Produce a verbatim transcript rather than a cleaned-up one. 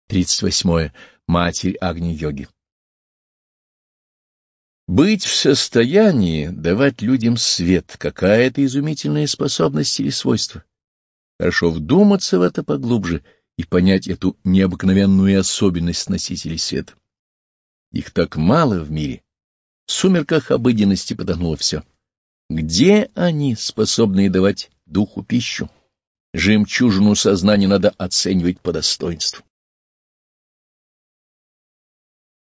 тридцать восьмое. Матерь Агни-йоги. Быть в состоянии давать людям свет — какая-то изумительная способность или свойство. Хорошо вдуматься в это поглубже и понять эту необыкновенную особенность носителей света. Их так мало в мире. В сумерках обыденности потонуло все. Где они, способные давать духу пищу? Жемчужину сознания надо оценивать по достоинству.